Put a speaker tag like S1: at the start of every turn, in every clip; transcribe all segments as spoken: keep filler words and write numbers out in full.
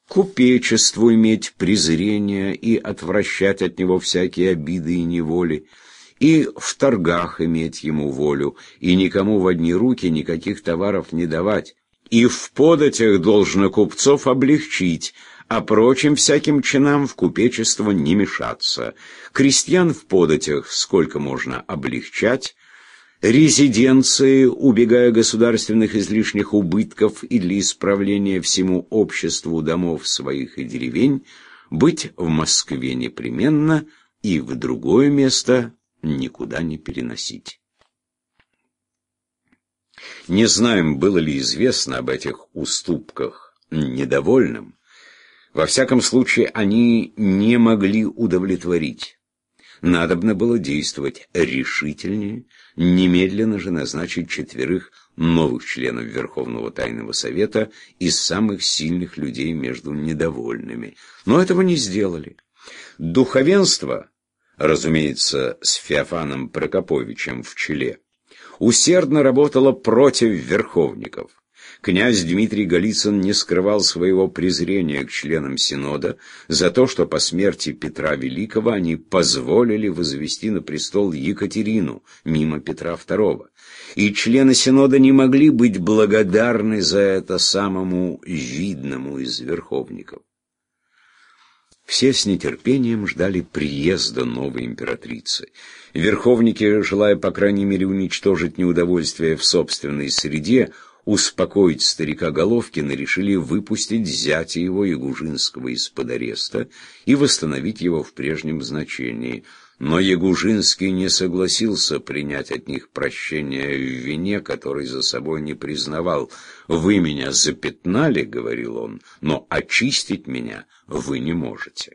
S1: купечеству иметь презрение и отвращать от него всякие обиды и неволи, и в торгах иметь ему волю, и никому в одни руки никаких товаров не давать, и в податях должно купцов облегчить, а прочим всяким чинам в купечество не мешаться. Крестьян в податях сколько можно облегчать, резиденции, убегая государственных излишних убытков и для исправления всему обществу домов своих и деревень, быть в Москве непременно и в другое место никуда не переносить. Не знаем, было ли известно об этих уступках недовольным. Во всяком случае, они не могли удовлетворить. Надобно было действовать решительнее, немедленно же назначить четверых новых членов Верховного Тайного Совета из самых сильных людей между недовольными. Но этого не сделали. Духовенство, разумеется, с Феофаном Прокоповичем в челе, усердно работало против верховников. Князь Дмитрий Голицын не скрывал своего презрения к членам Синода за то, что по смерти Петра Великого они позволили возвести на престол Екатерину мимо Петра Второго. И члены Синода не могли быть благодарны за это самому видному из верховников. Все с нетерпением ждали приезда новой императрицы. Верховники, желая по крайней мере уничтожить неудовольствие в собственной среде, успокоить старика Головкина, решили выпустить зятя его Ягужинского из-под ареста и восстановить его в прежнем значении. Но Ягужинский не согласился принять от них прощения в вине, который за собой не признавал. «Вы меня запятнали, — говорил он, — но очистить меня вы не можете».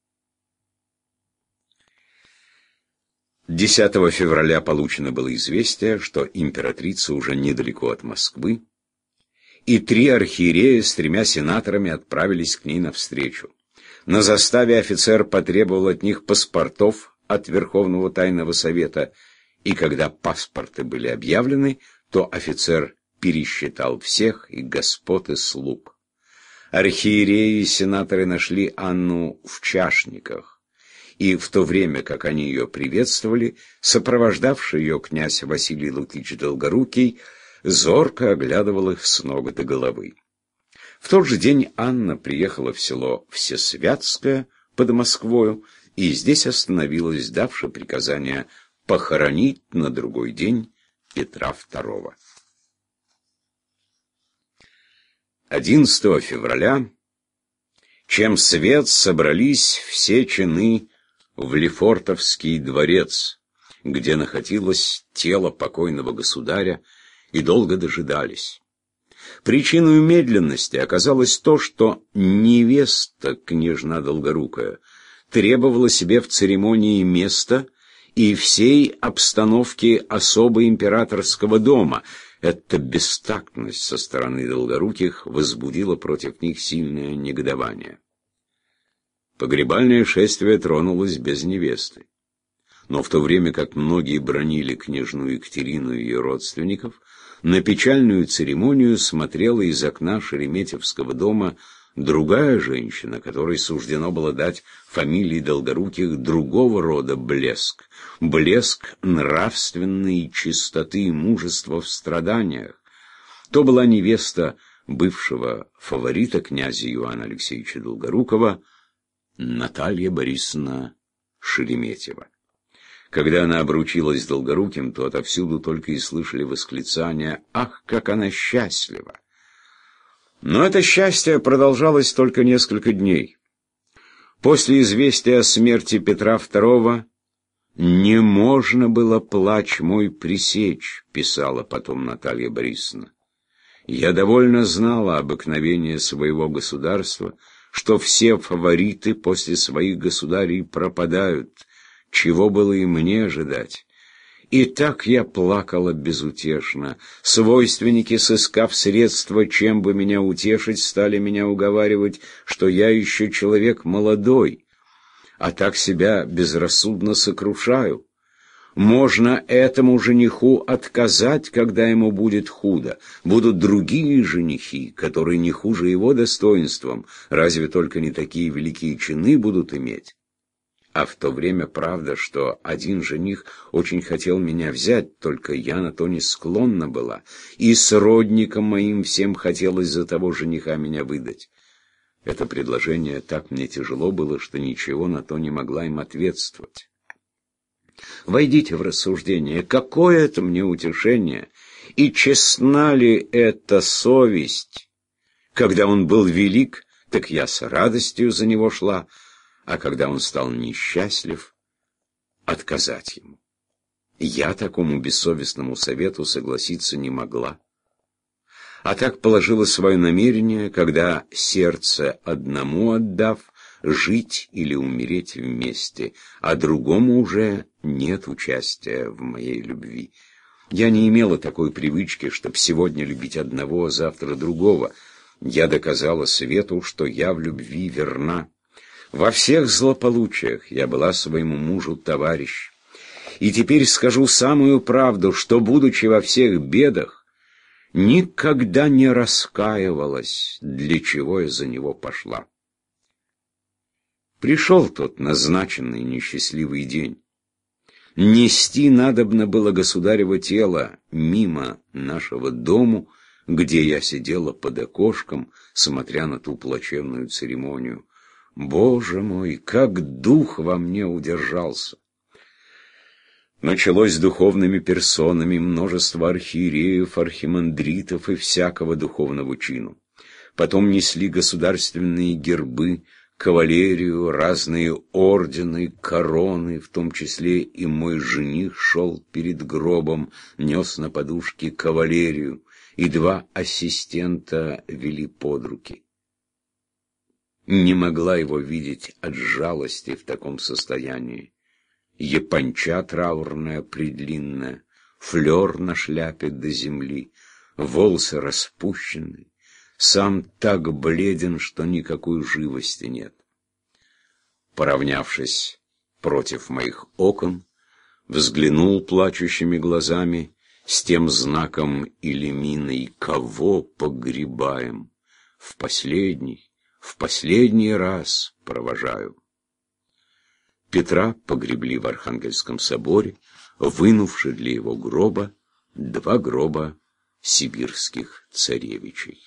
S1: десятого февраля получено было известие, что императрица уже недалеко от Москвы, и три архиерея с тремя сенаторами отправились к ней навстречу. На заставе офицер потребовал от них паспортов от Верховного Тайного Совета, и когда паспорты были объявлены, то офицер пересчитал всех, и господ, и слуг. Архиереи и сенаторы нашли Анну в Чашниках, и в то время, как они ее приветствовали, сопровождавший ее князь Василий Лукич Долгорукий зорко оглядывал их с ног до головы. В тот же день Анна приехала в село Всесвятское под Москвою, и здесь остановилась, давши приказание похоронить на другой день Петра Второго. одиннадцатого февраля, чем свет, собрались все чины в Лефортовский дворец, где находилось тело покойного государя, и долго дожидались. Причиной медленности оказалось то, что невеста, княжна Долгорукая, требовала себе в церемонии места и всей обстановки особо императорского дома. Эта бестактность со стороны Долгоруких возбудила против них сильное негодование. Погребальное шествие тронулось без невесты. Но в то время как многие бранили княжну Екатерину и ее родственников, на печальную церемонию смотрела из окна Шереметьевского дома другая женщина, которой суждено было дать фамилии Долгоруких другого рода блеск, блеск нравственной чистоты и мужества в страданиях. То была невеста бывшего фаворита князя Иоанна Алексеевича Долгорукова, Наталья Борисовна Шереметьева. Когда она обручилась с Долгоруким, то отовсюду только и слышали восклицания: «Ах, как она счастлива!» Но это счастье продолжалось только несколько дней. После известия о смерти Петра Второго «не можно было плач мой пресечь», — писала потом Наталья Борисовна. «Я довольно знала обыкновение своего государства, что все фавориты после своих государей пропадают, чего было и мне ожидать. И так я плакала безутешно. Свойственники, сыскав средства, чем бы меня утешить, стали меня уговаривать, что я еще человек молодой, а так себя безрассудно сокрушаю. Можно этому жениху отказать, когда ему будет худо. Будут другие женихи, которые не хуже его достоинством, разве только не такие великие чины будут иметь. А в то время правда, что один жених очень хотел меня взять, только я на то не склонна была, и сродникам моим всем хотелось за того жениха меня выдать. Это предложение так мне тяжело было, что ничего на то не могла им ответствовать. Войдите в рассуждение, какое это мне утешение, и честна ли эта совесть? Когда он был велик, так я с радостью за него шла, а когда он стал несчастлив, отказать ему. Я такому бессовестному совету согласиться не могла. А так положила свое намерение, когда сердце одному отдав, жить или умереть вместе, а другому уже нет участия в моей любви. Я не имела такой привычки, чтоб сегодня любить одного, а завтра другого. Я доказала свету, что я в любви верна. Во всех злополучиях я была своему мужу товарищ. И теперь скажу самую правду, что, будучи во всех бедах, никогда не раскаивалась, для чего я за него пошла. Пришел тот назначенный несчастливый день. Нести надобно было государево тело мимо нашего дому, где я сидела под окошком, смотря на ту плачевную церемонию. Боже мой, как дух во мне удержался! Началось с духовными персонами множество архиереев, архимандритов и всякого духовного чину. Потом несли государственные гербы, кавалерию, разные ордены, короны, в том числе и мой жених шел перед гробом, нес на подушке кавалерию, и два ассистента вели под руки. Не могла его видеть от жалости в таком состоянии. Японча траурная предлинная, флер на шляпе до земли, волосы распущены, сам так бледен, что никакой живости нет. Поравнявшись против моих окон, взглянул плачущими глазами с тем знаком или миной: кого погребаем? В последний, в последний раз провожаю. Петра погребли в Архангельском соборе, вынувши для его гроба два гроба сибирских царевичей.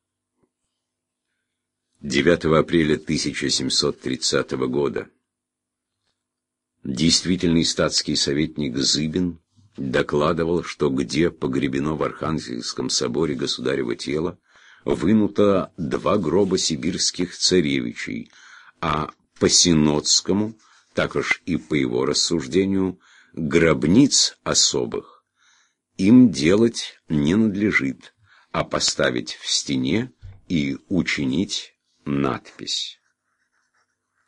S1: девятого апреля тысяча семьсот тридцатого года действительный статский советник Зыбин докладывал, что где погребено в Архангельском соборе государево тело, вынуто два гроба сибирских царевичей, а по Синодскому, так уж и по его рассуждению, гробниц особых им делать не надлежит, а поставить в стене и учинить надпись.